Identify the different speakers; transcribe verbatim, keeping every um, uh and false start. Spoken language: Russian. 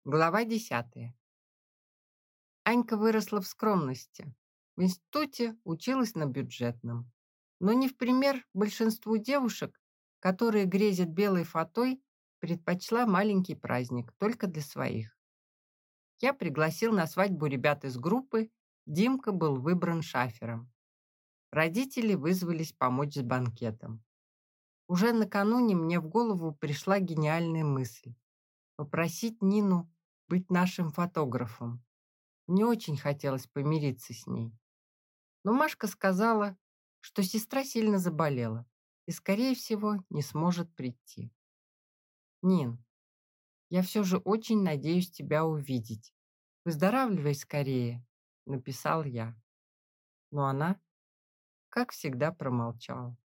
Speaker 1: Глава десятая. Анька выросла в скромности. В институте училась на бюджетном. Но не в пример большинству девушек, которые грезят белой фатой, предпочла маленький праздник только для своих. Я пригласил на свадьбу ребят из группы, Димка был выбран шафером. Родители вызвались помочь с банкетом. Уже накануне мне в голову пришла гениальная мысль – попросить Нину быть нашим фотографом. Не очень хотелось помириться с ней. Но Машка сказала, что сестра сильно заболела и, скорее всего, не сможет прийти. «Нин, я все же очень надеюсь тебя увидеть. Выздоравливай скорее», — написал я. Но она, как всегда, промолчала.